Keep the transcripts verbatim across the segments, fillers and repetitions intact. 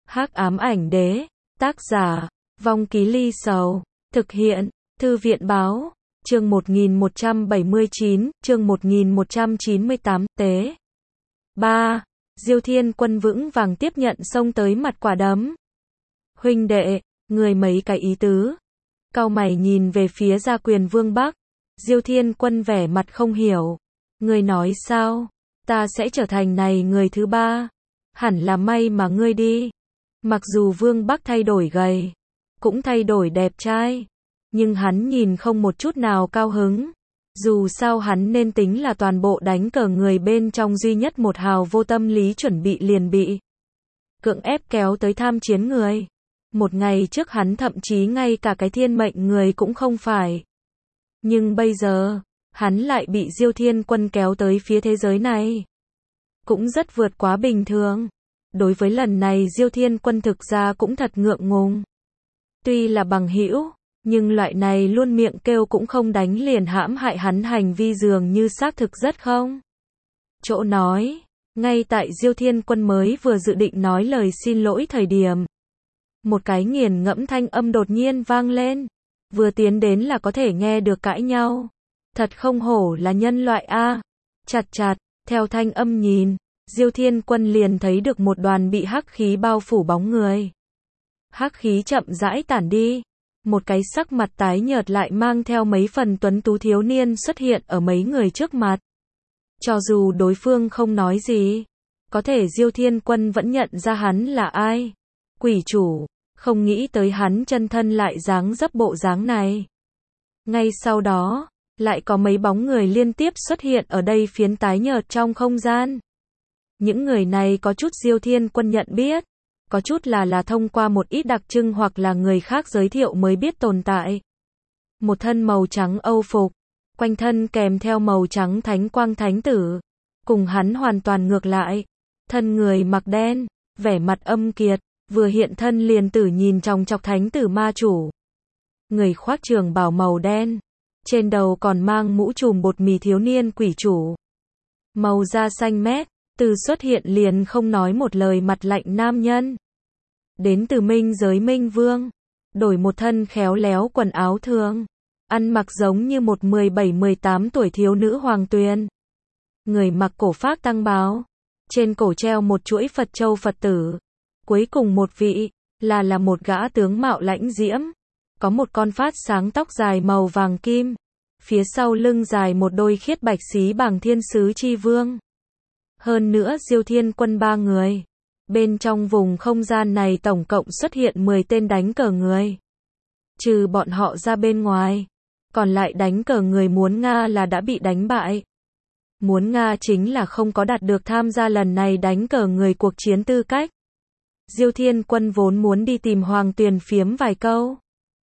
Hắc ám ảnh đế, tác giả, Vong Ký Ly Sầu, thực hiện, Thư viện báo, chương một nghìn một trăm bảy mươi chín, chương một nghìn một trăm chín mươi tám, tế. ba. Diêu Thiên Quân vững vàng tiếp nhận xông tới mặt quả đấm. Huynh đệ, người mấy cái ý tứ? Cau mày nhìn về phía Gia Quyền Vương Bắc. Diêu Thiên Quân vẻ mặt không hiểu. Ngươi nói sao? Ta sẽ trở thành này người thứ ba. Hẳn là may mà ngươi đi. Mặc dù Vương Bắc thay đổi gầy, cũng thay đổi đẹp trai, nhưng hắn nhìn không một chút nào cao hứng. Dù sao hắn nên tính là toàn bộ đánh cờ người bên trong duy nhất một hào vô tâm lý chuẩn bị liền bị cưỡng ép kéo tới tham chiến người. Một ngày trước hắn thậm chí ngay cả cái thiên mệnh người cũng không phải. Nhưng bây giờ, hắn lại bị Diêu Thiên Quân kéo tới phía thế giới này. Cũng rất vượt quá bình thường. Đối với lần này Diêu Thiên Quân thực ra cũng thật ngượng ngùng. Tuy là bằng hữu, nhưng loại này luôn miệng kêu cũng không đánh liền hãm hại hắn hành vi dường như xác thực rất không. Chỗ nói, ngay tại Diêu Thiên Quân mới vừa dự định nói lời xin lỗi thời điểm. Một cái nghiền ngẫm thanh âm đột nhiên vang lên. Vừa tiến đến là có thể nghe được cãi nhau. Thật không hổ là nhân loại a. Chặt chặt, theo thanh âm nhìn, Diêu Thiên Quân liền thấy được một đoàn bị hắc khí bao phủ bóng người. Hắc khí chậm rãi tản đi. Một cái sắc mặt tái nhợt lại mang theo mấy phần tuấn tú thiếu niên xuất hiện ở mấy người trước mặt. Cho dù đối phương không nói gì, có thể Diêu Thiên Quân vẫn nhận ra hắn là ai. Quỷ chủ, không nghĩ tới hắn chân thân lại dáng dấp bộ dáng này. Ngay sau đó, lại có mấy bóng người liên tiếp xuất hiện ở đây phiến tái nhợt trong không gian. Những người này có chút Diêu Thiên Quân nhận biết, có chút là là thông qua một ít đặc trưng hoặc là người khác giới thiệu mới biết tồn tại. Một thân màu trắng âu phục, quanh thân kèm theo màu trắng thánh quang thánh tử, cùng hắn hoàn toàn ngược lại. Thân người mặc đen, vẻ mặt âm kiệt, vừa hiện thân liền tử nhìn chòng chọc thánh tử ma chủ. Người khoác trường bào màu đen, trên đầu còn mang mũ trùm bột mì thiếu niên quỷ chủ. Màu da xanh mét, từ xuất hiện liền không nói một lời mặt lạnh nam nhân. Đến từ minh giới Minh Vương, đổi một thân khéo léo quần áo thường, ăn mặc giống như một mười bảy mười tám tuổi thiếu nữ hoàng tuyền. Người mặc cổ phác tăng bào, trên cổ treo một chuỗi Phật châu Phật tử. Cuối cùng một vị, là là một gã tướng mạo lãnh diễm, có một con phát sáng tóc dài màu vàng kim, phía sau lưng dài một đôi khiết bạch xí bằng thiên sứ chi vương. Hơn nữa Diêu Thiên Quân ba người. Bên trong vùng không gian này tổng cộng xuất hiện mười tên đánh cờ người. Trừ bọn họ ra bên ngoài, còn lại đánh cờ người muốn Nga là đã bị đánh bại. Muốn Nga chính là không có đạt được tham gia lần này đánh cờ người cuộc chiến tư cách. Diêu Thiên Quân vốn muốn đi tìm Hoàng Tuyền phiếm vài câu.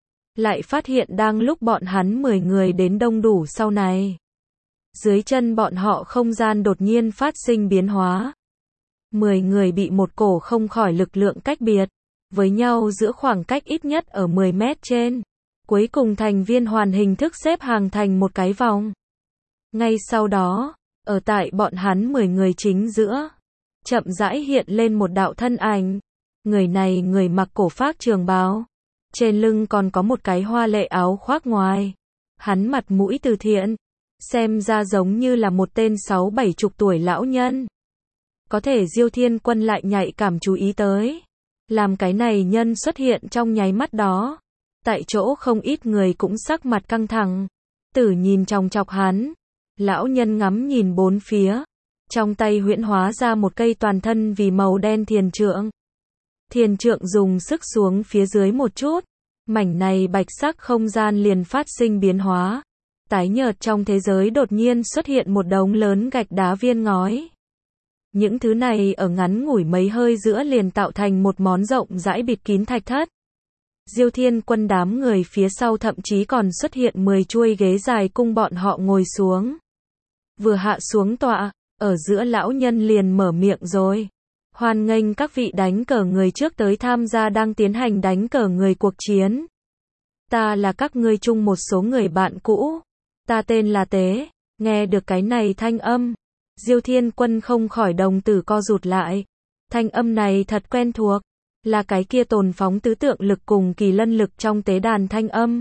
Lại phát hiện đang lúc bọn hắn mười người đến đông đủ sau này. Dưới chân bọn họ không gian đột nhiên phát sinh biến hóa. mười người bị một cổ không khỏi lực lượng cách biệt, với nhau giữa khoảng cách ít nhất ở mười mét trên. Cuối cùng thành viên hoàn hình thức xếp hàng thành một cái vòng. Ngay sau đó, ở tại bọn hắn mười người chính giữa, chậm rãi hiện lên một đạo thân ảnh. Người này người mặc cổ phác trường bào, trên lưng còn có một cái hoa lệ áo khoác ngoài. Hắn mặt mũi từ thiện, xem ra giống như là một tên sáu bảy chục tuổi lão nhân. Có thể Diêu Thiên Quân lại nhạy cảm chú ý tới. Làm cái này nhân xuất hiện trong nháy mắt đó. Tại chỗ không ít người cũng sắc mặt căng thẳng. Tử nhìn chòng chọc hắn. Lão nhân ngắm nhìn bốn phía. Trong tay huyễn hóa ra một cây toàn thân vì màu đen thiền trượng. Thiền trượng dùng sức xuống phía dưới một chút. Mảnh này bạch sắc không gian liền phát sinh biến hóa. Tái nhợt trong thế giới đột nhiên xuất hiện một đống lớn gạch đá viên ngói. Những thứ này ở ngắn ngủi mấy hơi giữa liền tạo thành một món rộng rãi bịt kín thạch thất. Diêu Thiên Quân đám người phía sau thậm chí còn xuất hiện mười chuôi ghế dài cung bọn họ ngồi xuống. Vừa hạ xuống tọa, ở giữa lão nhân liền mở miệng rồi. Hoan nghênh các vị đánh cờ người trước tới tham gia đang tiến hành đánh cờ người cuộc chiến. Ta là các ngươi chung một số người bạn cũ. Ta tên là Tế. Nghe được cái này thanh âm, Diêu Thiên Quân không khỏi đồng tử co rụt lại. Thanh âm này thật quen thuộc. là cái kia tồn phóng tứ tượng lực cùng kỳ lân lực trong tế đàn thanh âm.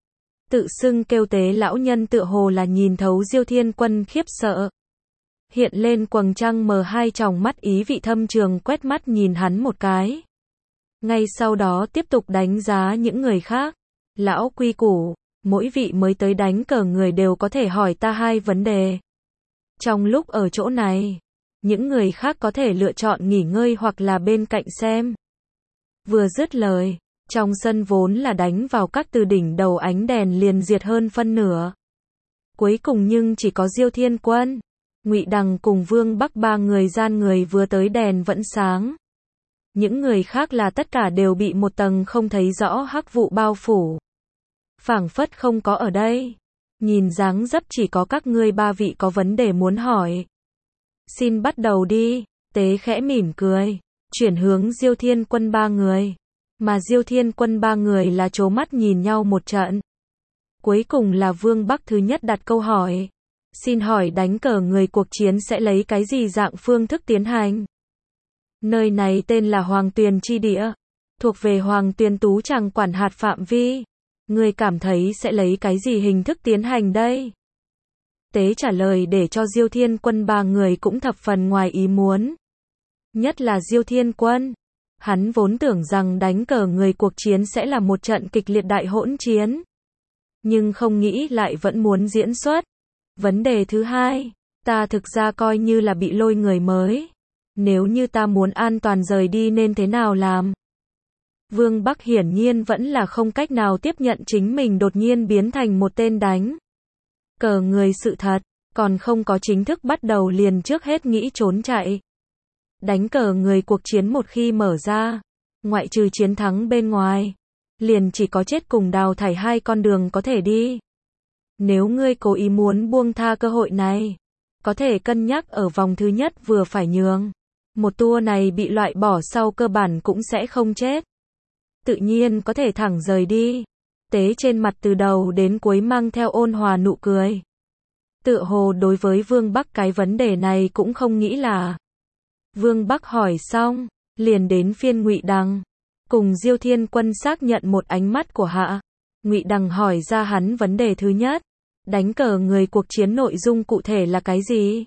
Tự xưng kêu tế lão nhân tựa hồ là nhìn thấu Diêu Thiên Quân khiếp sợ. Hiện lên quầng trăng mờ hai tròng mắt ý vị thâm trường quét mắt nhìn hắn một cái. Ngay sau đó tiếp tục đánh giá những người khác. Lão quy củ, mỗi vị mới tới đánh cờ người đều có thể hỏi ta hai vấn đề. Trong lúc ở chỗ này, những người khác có thể lựa chọn nghỉ ngơi hoặc là bên cạnh xem. Vừa dứt lời, trong sân vốn là đánh vào các từ đỉnh đầu ánh đèn liền diệt hơn phân nửa. Cuối cùng nhưng chỉ có Diêu Thiên Quân, Ngụy Đằng cùng Vương Bắc ba người gian người vừa tới đèn vẫn sáng. Những người khác là tất cả đều bị một tầng không thấy rõ hắc vụ bao phủ. Phảng phất không có ở đây. Nhìn dáng dấp chỉ có các ngươi ba vị có vấn đề muốn hỏi. Xin bắt đầu đi. Tế khẽ mỉm cười, chuyển hướng Diêu Thiên Quân ba người. Mà Diêu Thiên Quân ba người là trố mắt nhìn nhau một trận. Cuối cùng là Vương Bắc thứ nhất đặt câu hỏi. Xin hỏi đánh cờ người cuộc chiến sẽ lấy cái gì dạng phương thức tiến hành? Nơi này tên là Hoàng Tuyền Chi Địa, thuộc về Hoàng Tuyền Tú Tràng quản hạt phạm vi. Người cảm thấy sẽ lấy cái gì hình thức tiến hành đây? Tế trả lời để cho Diêu Thiên Quân ba người cũng thập phần ngoài ý muốn. Nhất là Diêu Thiên Quân. Hắn vốn tưởng rằng đánh cờ người cuộc chiến sẽ là một trận kịch liệt đại hỗn chiến. Nhưng không nghĩ lại vẫn muốn diễn xuất. Vấn đề thứ hai, ta thực ra coi như là bị lôi người mới. Nếu như ta muốn an toàn rời đi nên thế nào làm? Vương Bắc hiển nhiên vẫn là không cách nào tiếp nhận chính mình đột nhiên biến thành một tên đánh cờ người sự thật, còn không có chính thức bắt đầu liền trước hết nghĩ trốn chạy. Đánh cờ người cuộc chiến một khi mở ra, ngoại trừ chiến thắng bên ngoài, liền chỉ có chết cùng đào thải hai con đường có thể đi. Nếu ngươi cố ý muốn buông tha cơ hội này, có thể cân nhắc ở vòng thứ nhất vừa phải nhường. Một tour này bị loại bỏ sau cơ bản cũng sẽ không chết. Tự nhiên có thể thẳng rời đi. Tế trên mặt từ đầu đến cuối mang theo ôn hòa nụ cười. Tựa hồ đối với Vương Bắc cái vấn đề này cũng không nghĩ là. Vương Bắc hỏi xong, liền đến phiên Ngụy Đằng. Cùng Diêu Thiên Quân xác nhận một ánh mắt của hạ. Ngụy Đằng hỏi ra hắn vấn đề thứ nhất. Đánh cờ người cuộc chiến nội dung cụ thể là cái gì?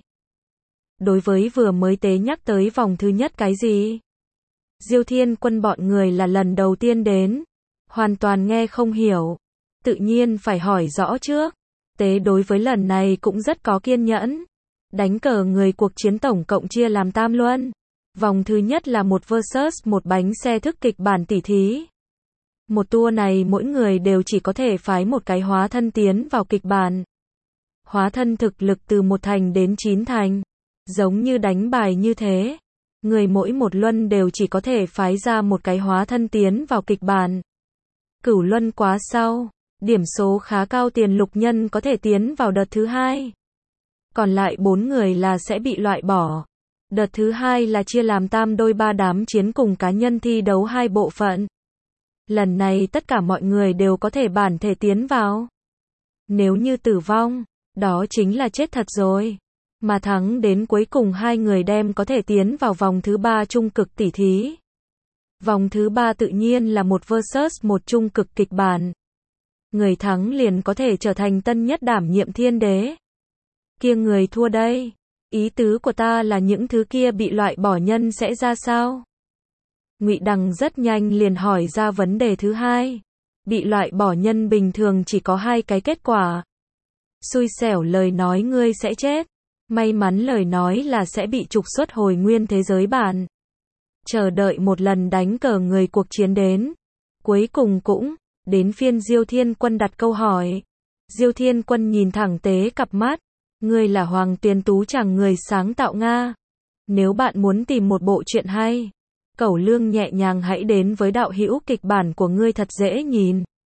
Đối với vừa mới Tế nhắc tới vòng thứ nhất cái gì? Diêu Thiên Quân bọn người là lần đầu tiên đến. Hoàn toàn nghe không hiểu. Tự nhiên phải hỏi rõ trước. Tế đối với lần này cũng rất có kiên nhẫn. Đánh cờ người cuộc chiến tổng cộng chia làm tam luân. Vòng thứ nhất là một versus một bánh xe thức kịch bản tỉ thí. Một tour này mỗi người đều chỉ có thể phái một cái hóa thân tiến vào kịch bản. Hóa thân thực lực từ một thành đến chín thành. Giống như đánh bài như thế. Người mỗi một luân đều chỉ có thể phái ra một cái hóa thân tiến vào kịch bản. Cửu luân quá sau, điểm số khá cao tiền lục nhân có thể tiến vào đợt thứ hai. Còn lại bốn người là sẽ bị loại bỏ. Đợt thứ hai là chia làm tam đôi ba đám chiến cùng cá nhân thi đấu hai bộ phận. Lần này tất cả mọi người đều có thể bản thể tiến vào. Nếu như tử vong, đó chính là chết thật rồi. Mà thắng đến cuối cùng hai người đem có thể tiến vào vòng thứ ba trung cực tỉ thí. Vòng thứ ba tự nhiên là một versus một trung cực kịch bản. Người thắng liền có thể trở thành tân nhất đảm nhiệm thiên đế. Kia người thua đây. Ý tứ của ta là những thứ kia bị loại bỏ nhân sẽ ra sao? Ngụy Đằng rất nhanh liền hỏi ra vấn đề thứ hai. Bị loại bỏ nhân bình thường chỉ có hai cái kết quả. Xui xẻo lời nói ngươi sẽ chết. May mắn lời nói là sẽ bị trục xuất hồi nguyên thế giới bản. Chờ đợi một lần đánh cờ người cuộc chiến đến. Cuối cùng cũng, đến phiên Diêu Thiên Quân đặt câu hỏi. Diêu Thiên Quân nhìn thẳng Tế cặp mắt. Ngươi là Hoàng Tuyền Tú Tràng người sáng tạo Nga. Nếu bạn muốn tìm một bộ truyện hay, cẩu lương nhẹ nhàng hãy đến với đạo hữu kịch bản của ngươi thật dễ nhìn.